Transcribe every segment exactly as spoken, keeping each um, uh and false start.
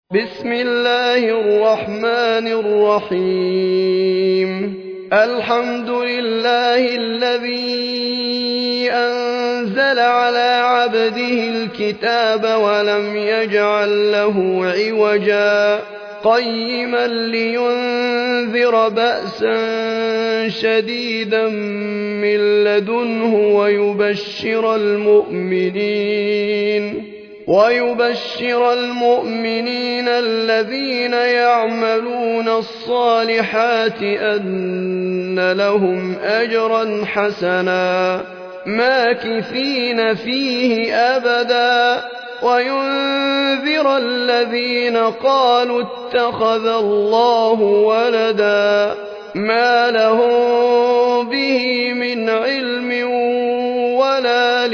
بسم الله الرحمن الرحيم الحمد لله الذي أنزل على عبده الكتاب ولم يجعل له عوجا قيما لينذر بأسا شديدا من لدنه ويبشر المؤمنين ويبشر المؤمنين الذين يعملون الصالحات أن لهم أجرا حسنا ماكثين فيه أبدا وينذر الذين قالوا اتخذ الله ولدا ما لهم به من علم ولا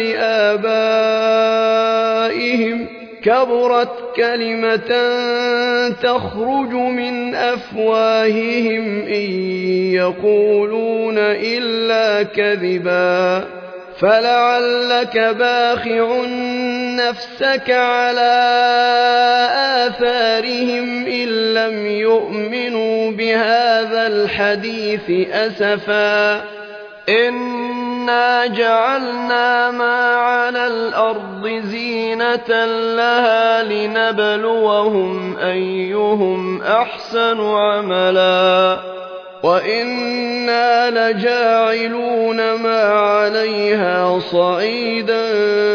لآبائهم كبرت كلمة تخرج من أفواههم إن يقولون إلا كذبا فلعلك باخع نفسك على آثارهم إن لم يؤمنوا بهذا الحديث أسفا إنا جعلنا ما على الأرض زينة لها لنبلوهم أيهم أحسن عملا وإنا لجاعلون ما عليها صعيدا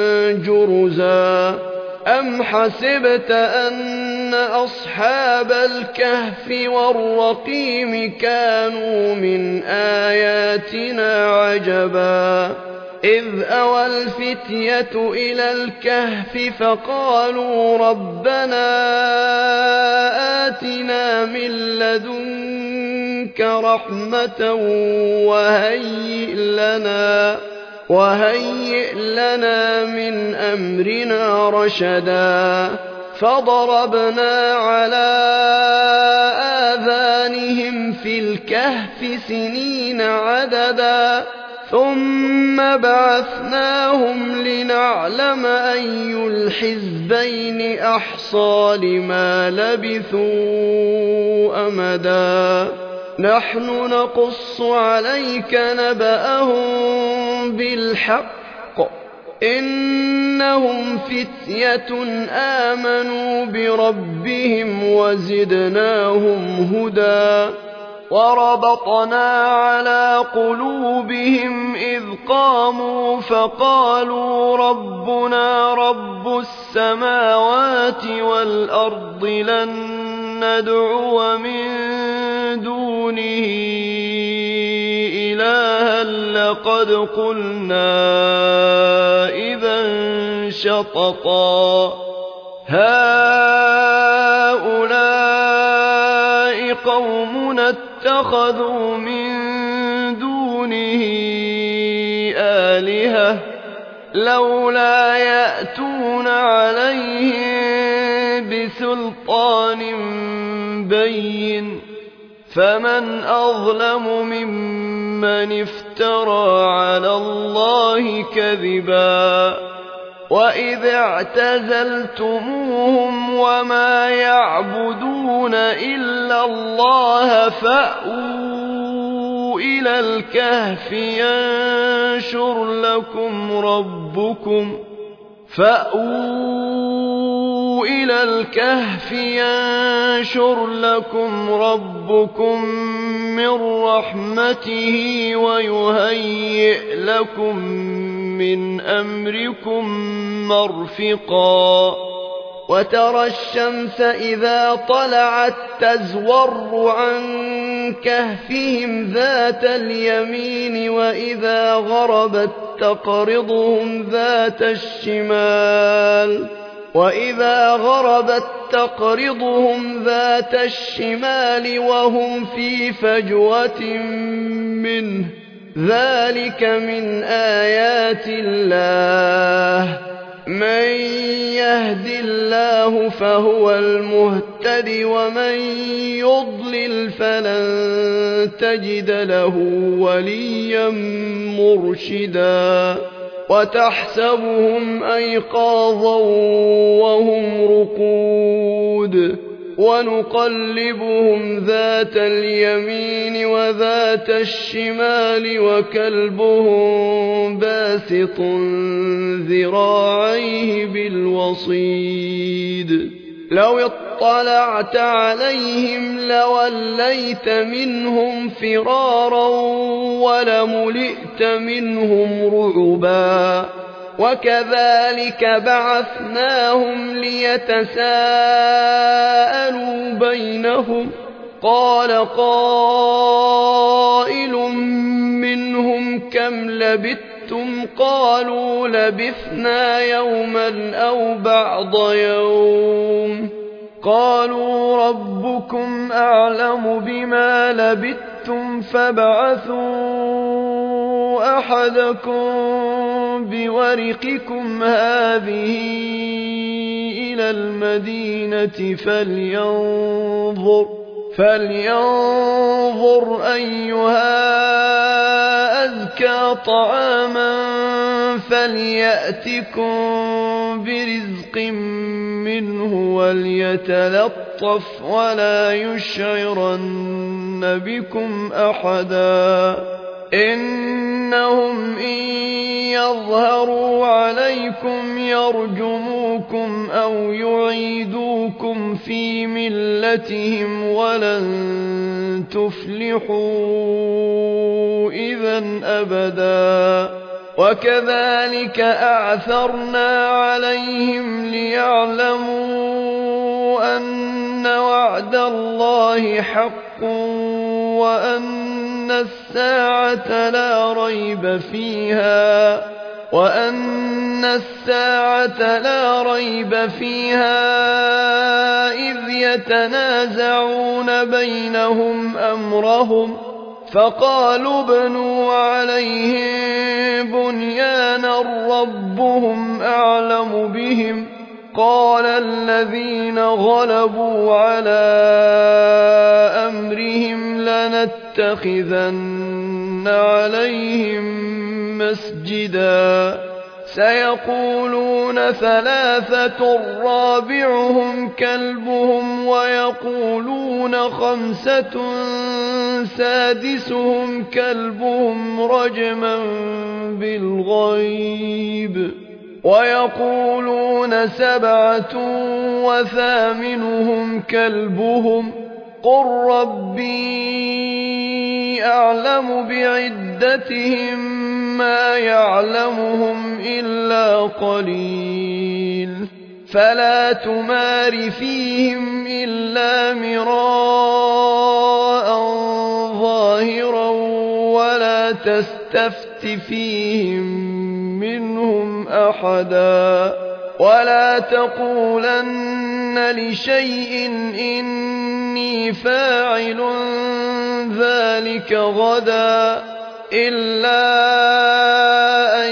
جرزا أم حسبت أن أصحاب الكهف والرقيم كانوا من آياتنا عجبا إذ أوى الفتية إلى الكهف فقالوا ربنا آتنا من لدنك رحمة وهيئ لنا وهيئ لنا من أمرنا رشدا فضربنا على آذانهم في الكهف سنين عددا ثم بعثناهم لنعلم أي الحزبين أحصى لما لبثوا أمدا نحن نقص عليك نبأهم بالحق إنهم فتية آمنوا بربهم وزدناهم هدى وربطنا على قلوبهم إذ قاموا فقالوا ربنا رب السماوات والأرض لن ندعو من دونه إلها لقد قلنا إذا شططا هؤلاء قومنا اتخذوا من دونه آلهة لولا يأتون عليهم بسلطان بين فمن أظلم ممن افترى على الله كذبا وإذ اعتزلتموهم وما يعبدون إلا الله فأووا إلى الكهف ينشر لكم ربكم فأووا إلى الكهف ينشر لكم ربكم من رحمته ويهيئ لكم من أمركم مرفقا وترى الشمس إذا طلعت تزور عن كهفهم ذات اليمين وإذا غربت تقرضهم ذات الشمال وإذا غربت تقرضهم ذات الشمال وهم في فجوة منه ذلك من آيات الله من يهد الله فهو المهتد ومن يضلل فلن تجد له وليا مرشدا وتحسبهم أيقاظا وهم رقود ونقلبهم ذات اليمين وذات الشمال وكلبهم باسط ذراعيه بالوصيد لو اطلعت عليهم لوليت منهم فرارا ولملئت منهم رعبا وكذلك بعثناهم ليتساءلوا بينهم قال قائل منهم كم لبثتم قالوا لبثنا يوما أو بعض يوم قالوا ربكم أعلم بما لبثتم فابعثوا أحدكم بورقكم هذه إلى المدينة فلينظر فلينظر أيها أزكى طعاما فليأتكم برزق منه وليتلطف ولا يشعرن بكم أحدا إنهم إن يظهروا عليكم يرجموكم أو يعيدوكم في ملتهم ولن تفلحوا إذا أبدا وكذلك أعثرنا عليهم ليعلموا أن وعد الله حق وأن الساعة لا ريب فيها وأن الساعة لا ريب فيها إذ يتنازعون بينهم أمرهم فقالوا ابنوا عليهم بنيانا ربهم أعلم بهم قال الذين غلبوا على أمرهم لنتخذن عليهم مسجدا سيقولون ثلاثة رابعهم كلبهم ويقولون خمسة سادسهم كلبهم رجما بالغيب ويقولون سبعة وثامنهم كلبهم قل ربي أعلم بعدتهم ما يعلمهم إلا قليل فلا تمار فيهم إلا مراء ظاهرا ولا تستفت فيهم منهم أحدا ولا تقولن لشيء إني فاعل ذلك غدا إلا أن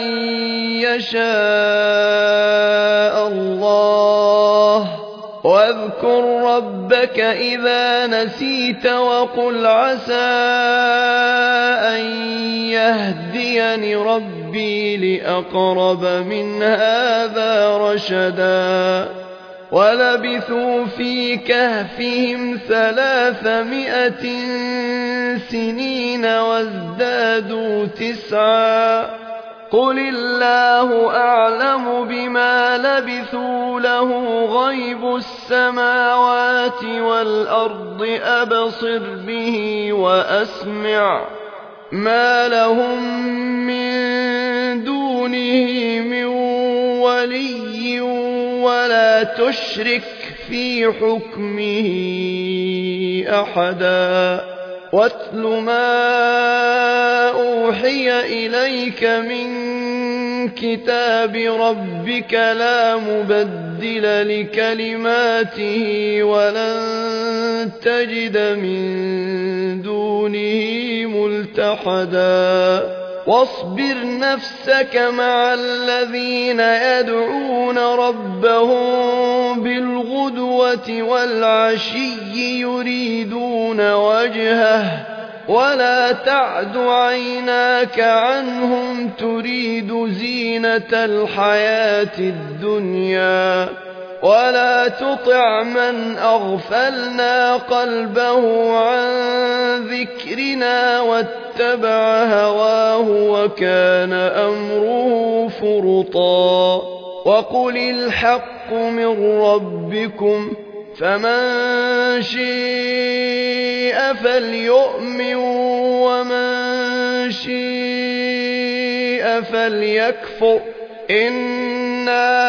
يشاء الله واذكر ربك إذا نسيت وقل عسى أن يهديني ربي لأقرب من هذا رشدا ولبثوا في كهفهم ثلاثمائة سنين وازدادوا تسعا قل الله أعلم بما لبثوا له غيب السماوات والأرض أبصر به وأسمع ما لهم من دونه من ولي ولا تشرك في حكمه أحدا واتل ما أوحي إليك من كتاب ربك لا مبدل لكلماته ولن تجد من دونه ملتحدا واصبر نفسك مع الذين يدعون ربهم بالغدوة والعشي يريدون وجهه ولا تعد عيناك عنهم تريد زينة الحياة الدنيا ولا تطع من أغفلنا قلبه عن ذكرنا واتبع هواه وكان أمره فرطا وقل الحق من ربكم فمن شاء فليؤمن ومن شاء فليكفر إنا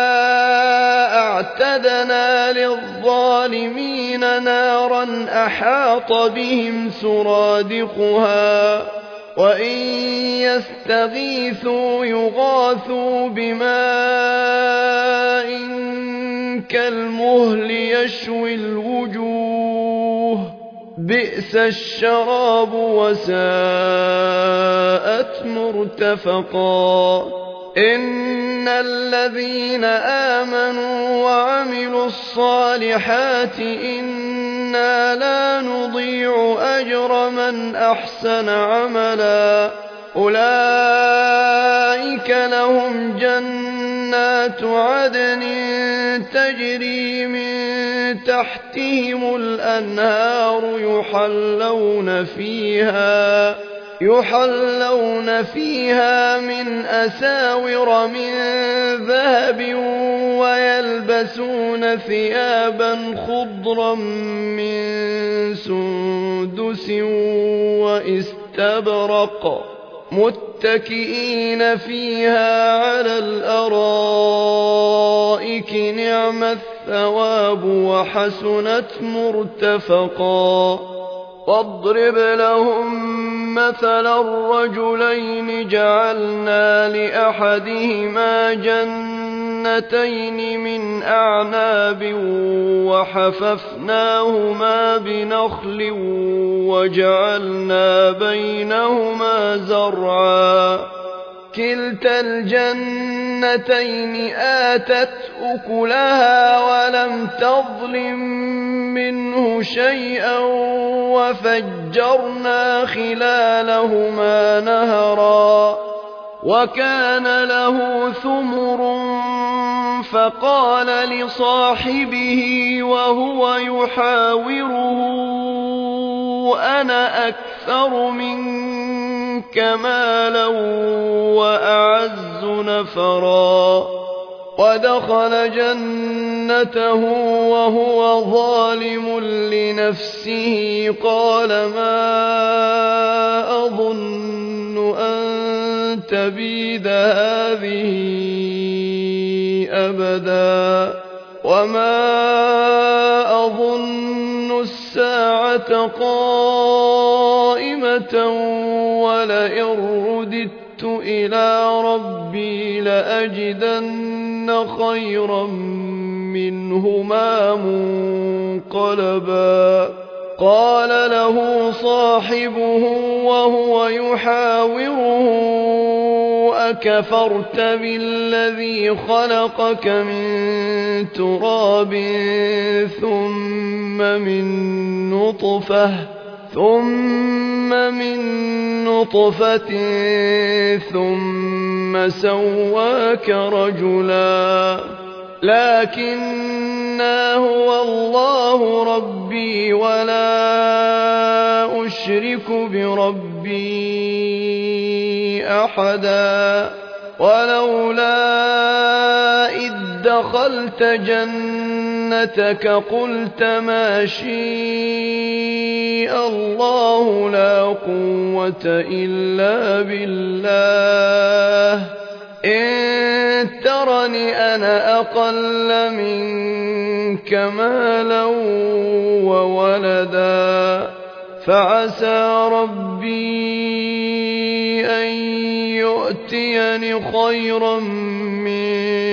أعتدنا للظالمين نارا أحاط بهم سرادقها وإن يستغيثوا يغاثوا بماء كالمهل يشوي الوجوه بئس الشراب وساءت مرتفقا إن الذين آمنوا وعملوا الصالحات إنا لا نضيع أجر من أحسن عملا أولئك لهم جنات عدن تجري من تحتهم الأنهار يحلون فيها يحلون فيها من أساور من ذهب ويلبسون ثيابا خضرا من سندس واستبرق متكئين فيها على الأرائك نعم الثواب وحسنت مرتفقا واضرب لهم مثلا الرجلين جعلنا لأحدهما جنتين من أعناب وحففناهما بنخل وجعلنا بينهما زرعا كلتا الجنتين آتت أكلها ولم تظلم منه شيئا وفجرنا خلالهما نهرا وكان له ثمر فقال لصاحبه وهو يحاوره أنا أكثر منك مالا وأعز نفرا ودخل جنته وهو ظالم لنفسه قال ما أظن أن تبيد هذه أبدا وما أظن الساعة قائمة ولئن رددت إلى ربي لأجدن خيرا منهما منقلبا قال له صاحبه وهو يحاوره أكفرت بالذي خلقك من تراب ثم من نطفة ثم من نطفة ثم سواك رجلا لكن هو الله ربي ولا أشرك بربي أحدا ولولا إذ دخلت جنتك قلت ما شاء الله لا قوة إلا بالله إن ترني أنا أقل منك مالا وولدا فعسى ربي أن يؤتيني خيرا من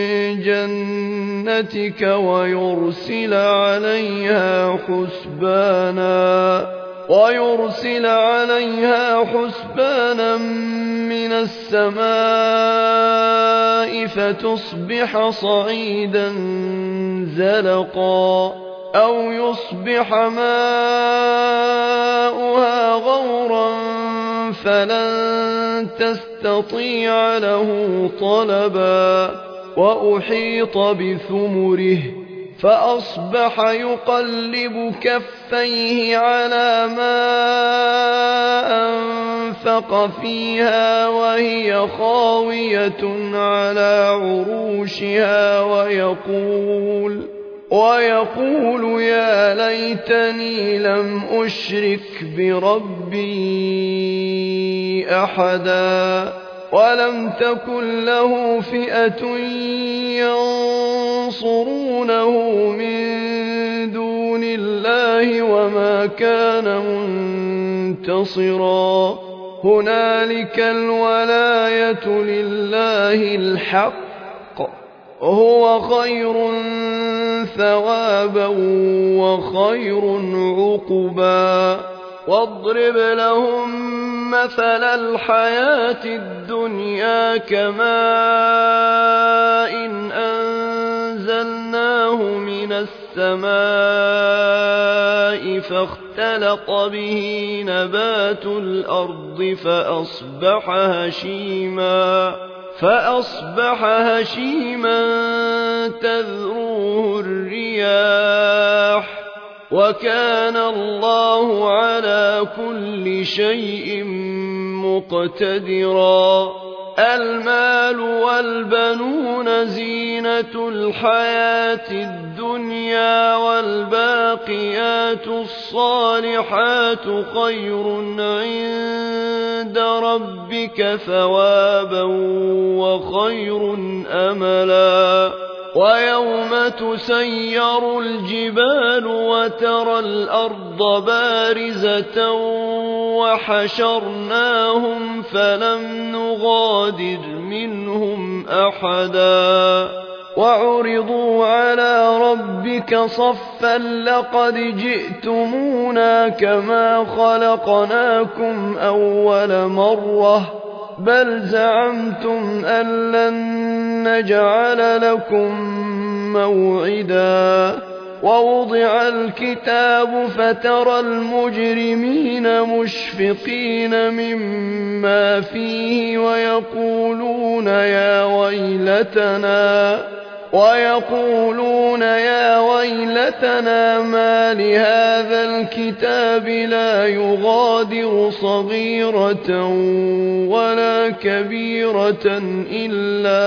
جنتك ويرسل عليها حسبانا ويرسل عليها حسبانا من السماء فتصبح صعيدا زلقا أو يصبح ماؤها تملأها غورا فلن تستطيع له طلبا وأحيط بثمره فأصبح يقلب كفيه على ما أنفق فيها وهي خاوية على عروشها ويقول ويقول يا ليتني لم أشرك بربي أحدا ولم تكن له فئة ينصرونه من دون الله وما كان منتصرا هنالك الولاية لله الحق هو خير ثوابا وخير عقبا واضرب لهم مثل الحياة الدنيا كماء إن أنزلناه من السماء فاختلط به نبات الأرض فأصبح هشيما فأصبح هشيما تذروه الرياح وكان الله على كل شيء مقتدرا المال والبنون زينة الحياة الدنيا والباقيات الصالحات خير عند ربك ثوابا وخير أملا ويوم تسير الجبال وترى الأرض بارزة وحشرناهم فلم نغادر منهم أحدا وعرضوا على ربك صفا لقد جئتمونا كما خلقناكم أول مرة بل زعمتم أن لن نجعل لكم موعدا ووضع الكتاب فترى المجرمين مشفقين مما فيه ويقولون يا ويلتنا ويقولون يا ويلتنا ما لهذا الكتاب لا يغادر صغيرة ولا كبيرة إلا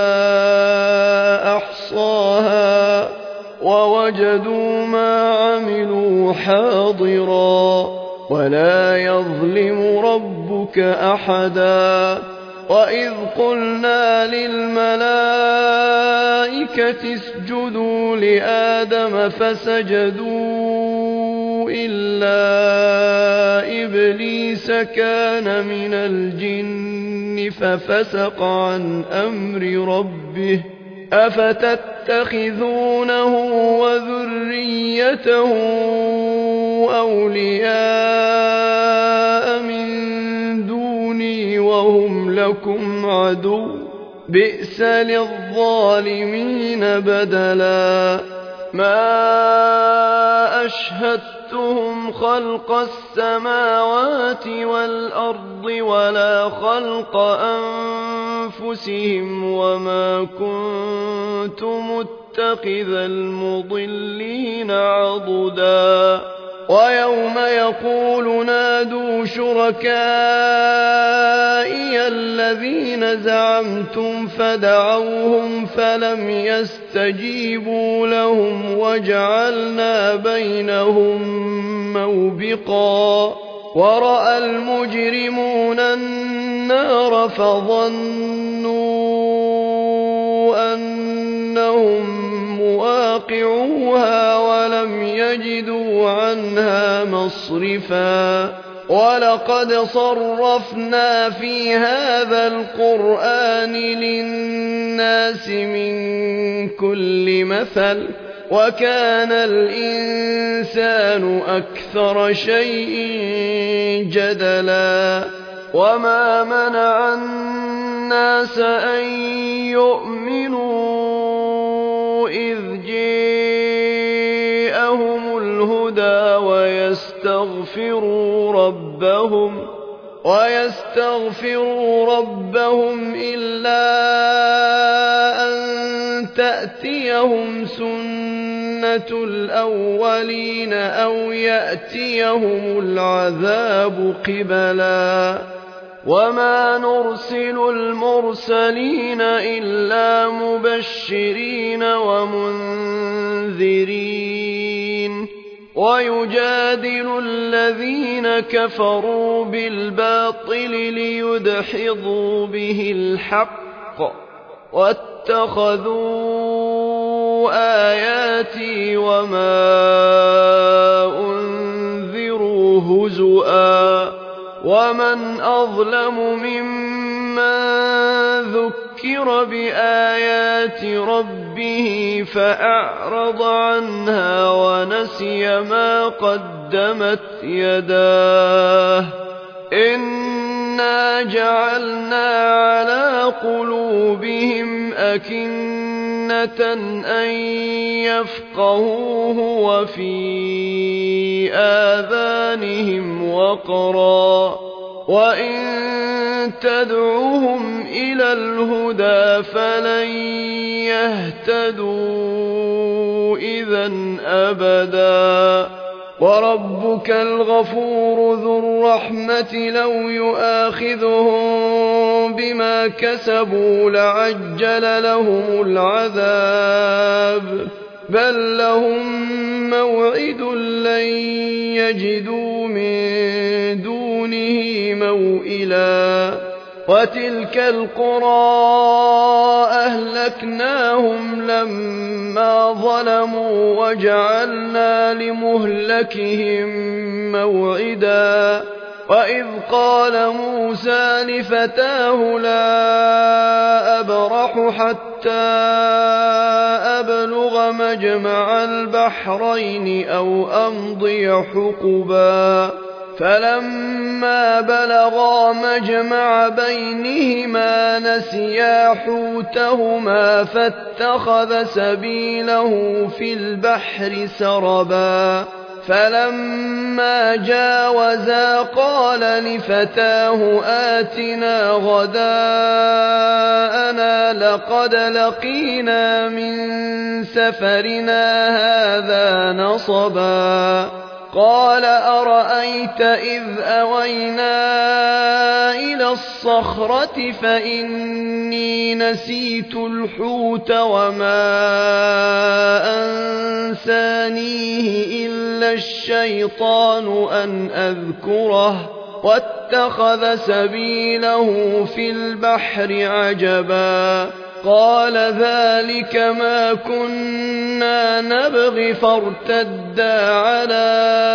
أحصاها ووجدوا ما عملوا حاضرا ولا يظلم ربك أحدا وإذ قلنا للملائكة اسجدوا لآدم فسجدوا إلا إبليس كان من الجن ففسق عن أمر ربه أفتتخذونه وذريته أولياء من دوني وهم لكم عدو بئس للظالمين بدلا ما أشهدتهم خلق السماوات والأرض ولا خلق أنفسهم وما كنت متخذ المضلين عضدا ويوم يقول نادوا شركائي الذين زعمتم فدعوهم فلم يستجيبوا لهم وجعلنا بينهم موبقا ورأى المجرمون النار فظنوا أنهم مواقعوها ولم يجدوا عنها مصرفا ولقد صرفنا في هذا القرآن للناس من كل مثل وكان الإنسان أكثر شيء جدلا وما منع الناس أن يؤمنوا إذ جاءهم الهدى ويستغفروا ربهم ويستغفروا ربهم إلا أن تأتيهم سنة الأولين أو يأتيهم العذاب قبلا وما نرسل المرسلين إلا مبشرين ومنذرين ويجادل الذين كفروا بالباطل ليدحضوا به الحق واتخذوا آياتي وما أنذروا هزؤا ومن أظلم ممن ذكر بآيات ربه فأعرض عنها ونسي ما قدمت يداه إنا جعلنا على قلوبهم أكنة أن يفقهوه وفي آذانهم وقرا وإن تدعوهم إلى الهدى فلن يهتدوا إذا أبدا وربك الغفور ذو الرحمة لو يؤاخذهم بما كسبوا لعجل لهم العذاب بل لهم موعد لن يجدوا من دونه موئلا وتلك القرى أهلكناهم لما ظلموا وجعلنا لمهلكهم موعدا وإذ قال موسى لفتاه لا أبرح حتى أبلغ مجمع البحرين أو أمضي حقبا فلما بلغا مجمع بينهما نسيا حوتهما فاتخذ سبيله في البحر سربا فلما جاوزا قال لفتاه آتنا غداءنا لقد لقينا من سفرنا هذا نصبا قال أرأيت إذ أوينا إلى الصخرة فإني نسيت الحوت وما أنسانيه إلا الشيطان أن أذكره واتخذ سبيله في البحر عجبا قال ذلك ما كنا نبغي فارتدا على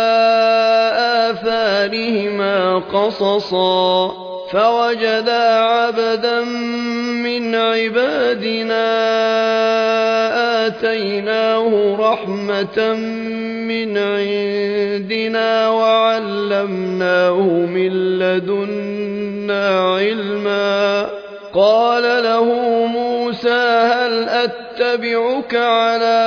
آثارهما قصصا فوجدا عبدا من عبادنا آتيناه رحمة من عندنا وعلمناه من لدنا علما قال له موسى هل أتبعك على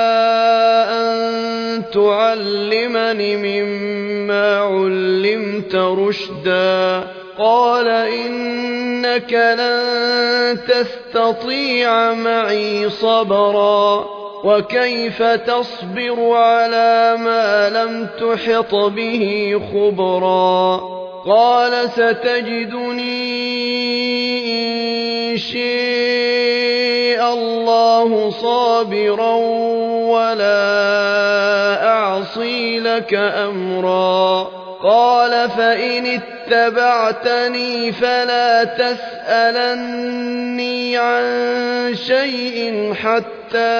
أن تعلمني مما علمت رشدا قال إنك لن تستطيع معي صبرا وكيف تصبر على ما لم تحط به خبرا قال ستجدني إن شاء الله صابرا ولا أعصي لك أمرا قال فإن اتبعتني فلا تسألني عن شيء حتى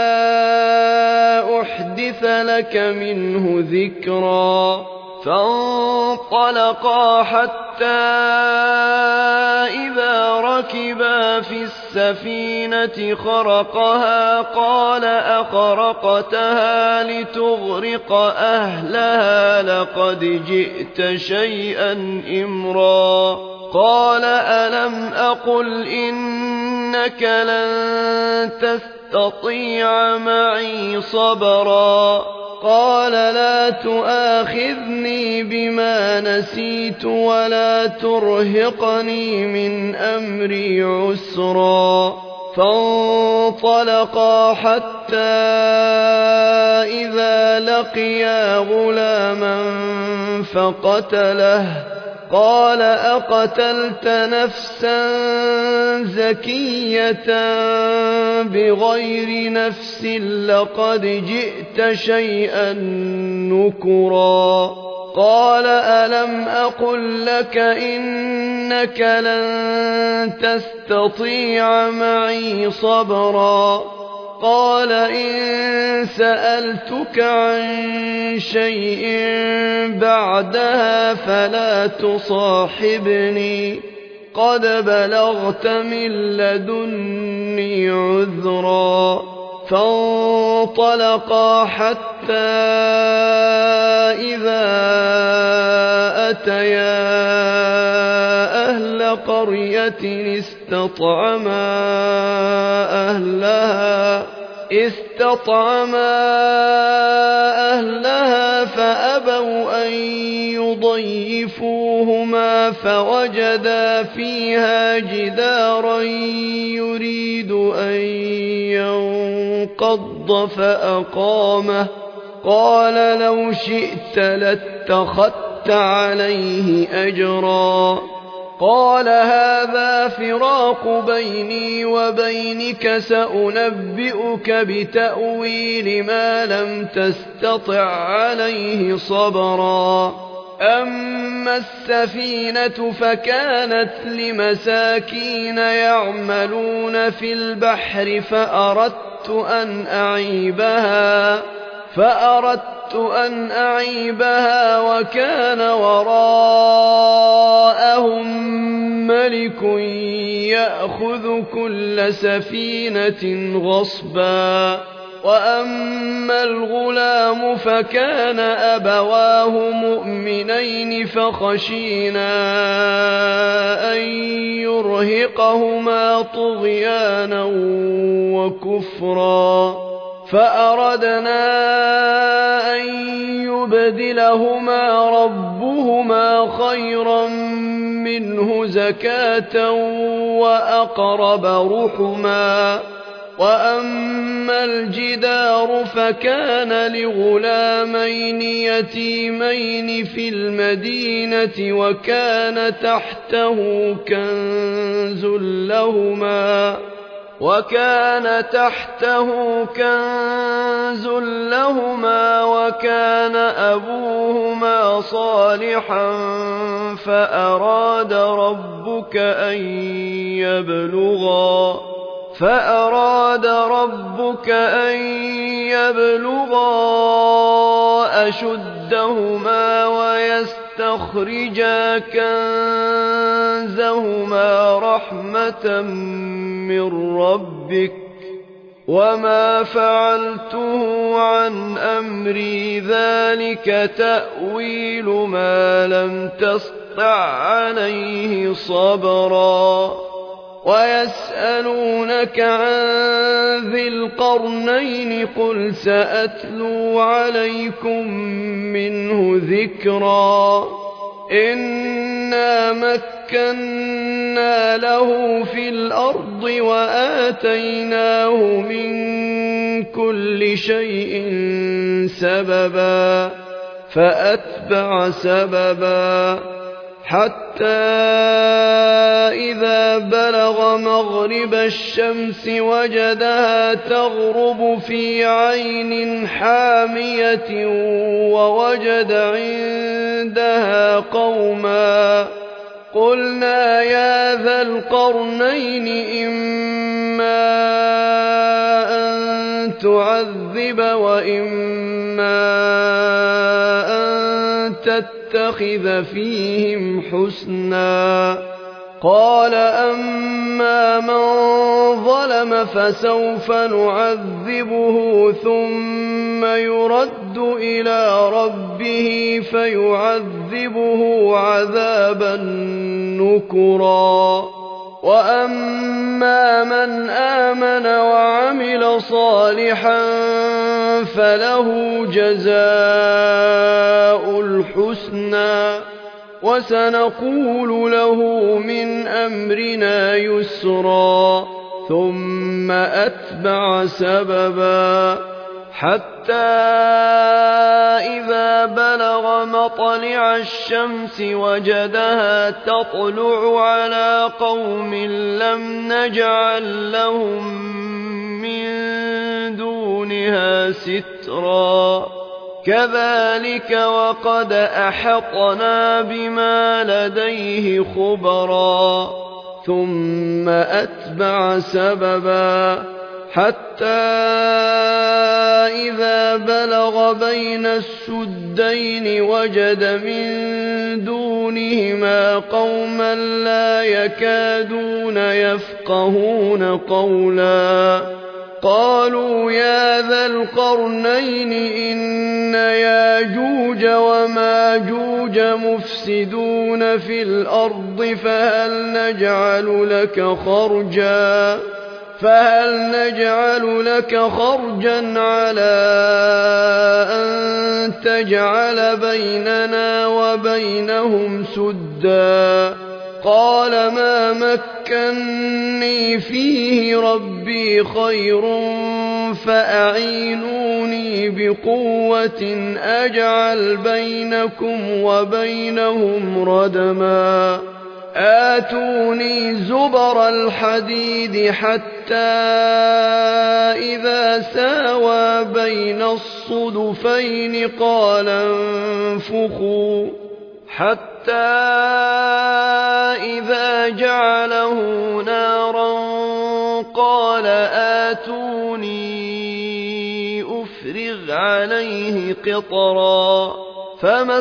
أحدث لك منه ذكرا فانطلقا حتى إذا ركبا في السفينة خرقها قال أخرقتها لتغرق أهلها لقد جئت شيئا إمرا قال ألم أقل إنك لن تستطيع معي صبرا قال لا تؤاخذني بما نسيت ولا ترهقني من أمري عسرا فانطلقا حتى إذا لقيا غلاما فقتله قال أقتلت نفسا زكية بغير نفس لقد جئت شيئا نكرا قال ألم أقل لك إنك لن تستطيع معي صبرا قال إن سألتك عن شيء بعدها فلا تصاحبني قد بلغت من لدني عذرا فانطلقا حتى إذا أتيا أهل قرية استطعما أهلها استطعما أهلها فأبوا أن يضيفوهما فوجدا فيها جدارا يريد أن ينقض فأقامه قال لو شئت لاتخذت عليه أجرا قال هذا فراق بيني وبينك سأنبئك بتأويل ما لم تستطع عليه صبرا أما السفينة فكانت لمساكين يعملون في البحر فأردت أن أعيبها فأردت أن أعيبها وكان وراءهم ملك يأخذ كل سفينة غصبا وأما الغلام فكان أبواه مؤمنين فخشينا أن يرهقهما طغيانا وكفرا فأردنا أن يبدلهما ربهما خيرا منه زكاة وأقرب رحما وأما الجدار فكان لغلامين يتيمين في المدينة وكان تحته كنز لهما وكان تحته كنز لهما وكان أبوهما صالحا فأراد ربك أن يبلغا فأراد ربك أن يبلغا أشدهما ويستخرجا كنزهما رحمة من ربك وما فعلته عن أمري ذلك تأويل ما لم تسطع عليه صبرا ويسألونك عن ذي القرنين قل سأتلو عليكم منه ذكرا إنا مكنا له في الأرض وآتيناه من كل شيء سببا فأتبع سببا حتى إذا بلغ مغرب الشمس وجدها تغرب في عين حامية ووجد عندها قوما قلنا يا ذا القرنين إما أن تعذب وإما أن تتخذ فيهم حسنا قال أما من ظلم فسوف نعذبه ثم يرد إلى ربه فيعذبه عذابا نكرا وأما من آمن وعمل صالحا فله جزاء الحسنى وسنقول له من أمرنا يسرا ثم أتبع سببا حتى إذا بلغ مطلع الشمس وجدها تطلع على قوم لم نجعل لهم من دونها سترا كذلك وقد أحطنا بما لديه خبرا ثم أتبع سببا حتى إذا بلغ بين السدين وجد من دونهما قوما لا يكادون يفقهون قولا قالوا يا ذا القرنين إن ياجوج وماجوج مفسدون في الأرض فهل نجعل لك خرجا فهل نجعل لك خرجا على أن تجعل بيننا وبينهم سدا قال ما مكني فيه ربي خير فأعينوني بقوة أجعل بينكم وبينهم ردما آتوني زبر الحديد حتى إذا ساوى بين الصدفين قال انفخوا حتى إذا جعله نارا قال آتوني أفرغ عليه قطرا فما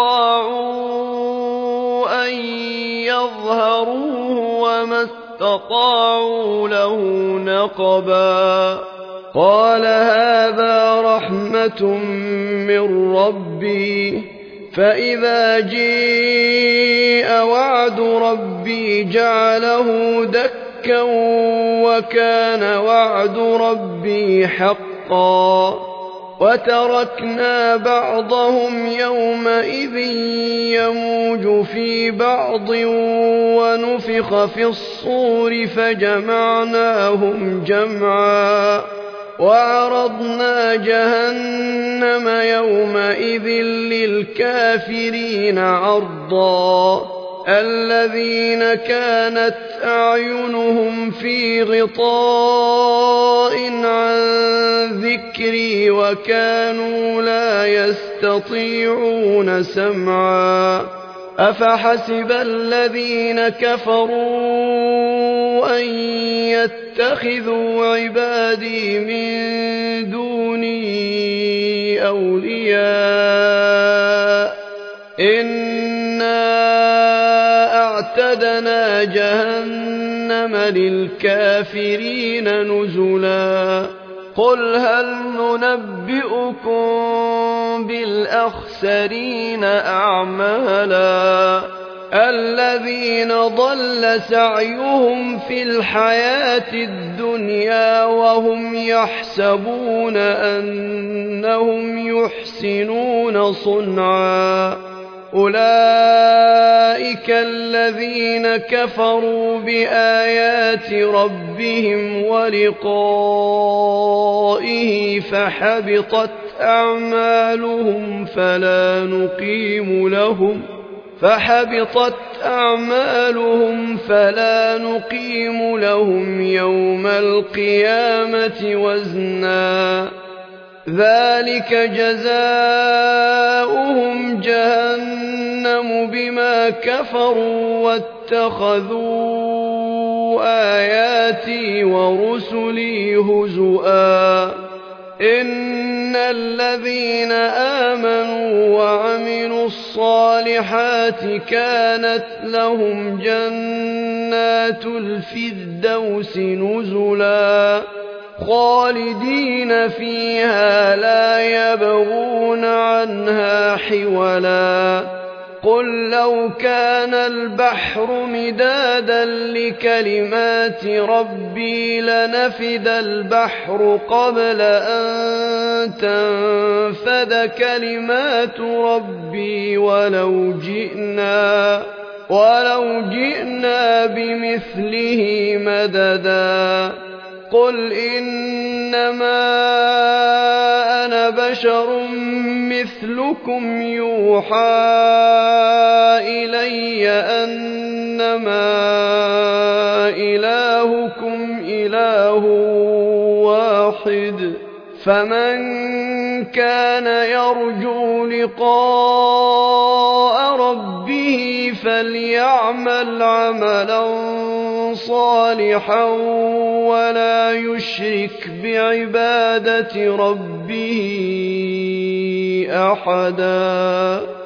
استطاعوا أن يظهروه وما استطاعوا له نقبا قال هذا رحمة من ربي فإذا جاء وعد ربي جعله دكا وكان وعد ربي حقا وتركنا بعضهم يومئذ يموج في بعض ونفخ في الصور فجمعناهم جمعا وعرضنا جهنم يومئذ للكافرين عرضا الذين كانت أعينهم في غطاء عن ذكري وكانوا لا يستطيعون سمعا أفحسب الذين كفروا أن يتخذوا عبادي من دوني أولياء إنا أعتدنا جهنم للكافرين نزلا قل هل ننبئكم بالأخسرين أعمالا الذين ضل سعيهم في الحياة الدنيا وهم يحسبون أنهم يحسنون صنعا أولئك الذين كفروا بآيات ربهم ولقائه فحبطت أعمالهم فلا نقيم لهم فحبطت أعمالهم فلا نقيم لهم يوم القيامة وزنا ذلك جزاؤهم جهنم بما كفروا واتخذوا آياتي ورسلي هزؤا إن الذين آمنوا وعملوا الصالحات كانت لهم جنات الفردوس نزلا خالدين فيها لا يبغون عنها حولا قل لو كان البحر مدادا لكلمات ربي لنفد البحر قبل أن تنفد كلمات ربي ولو جئنا ولو جئنا بمثله مددا قل إنما أنا بشر مثلكم يوحى إلي أنما إلهكم إله واحد فمن كان يرجو لقاء ربه فليعمل عملا صالحا ولا يشرك بعبادة ربه أحدا.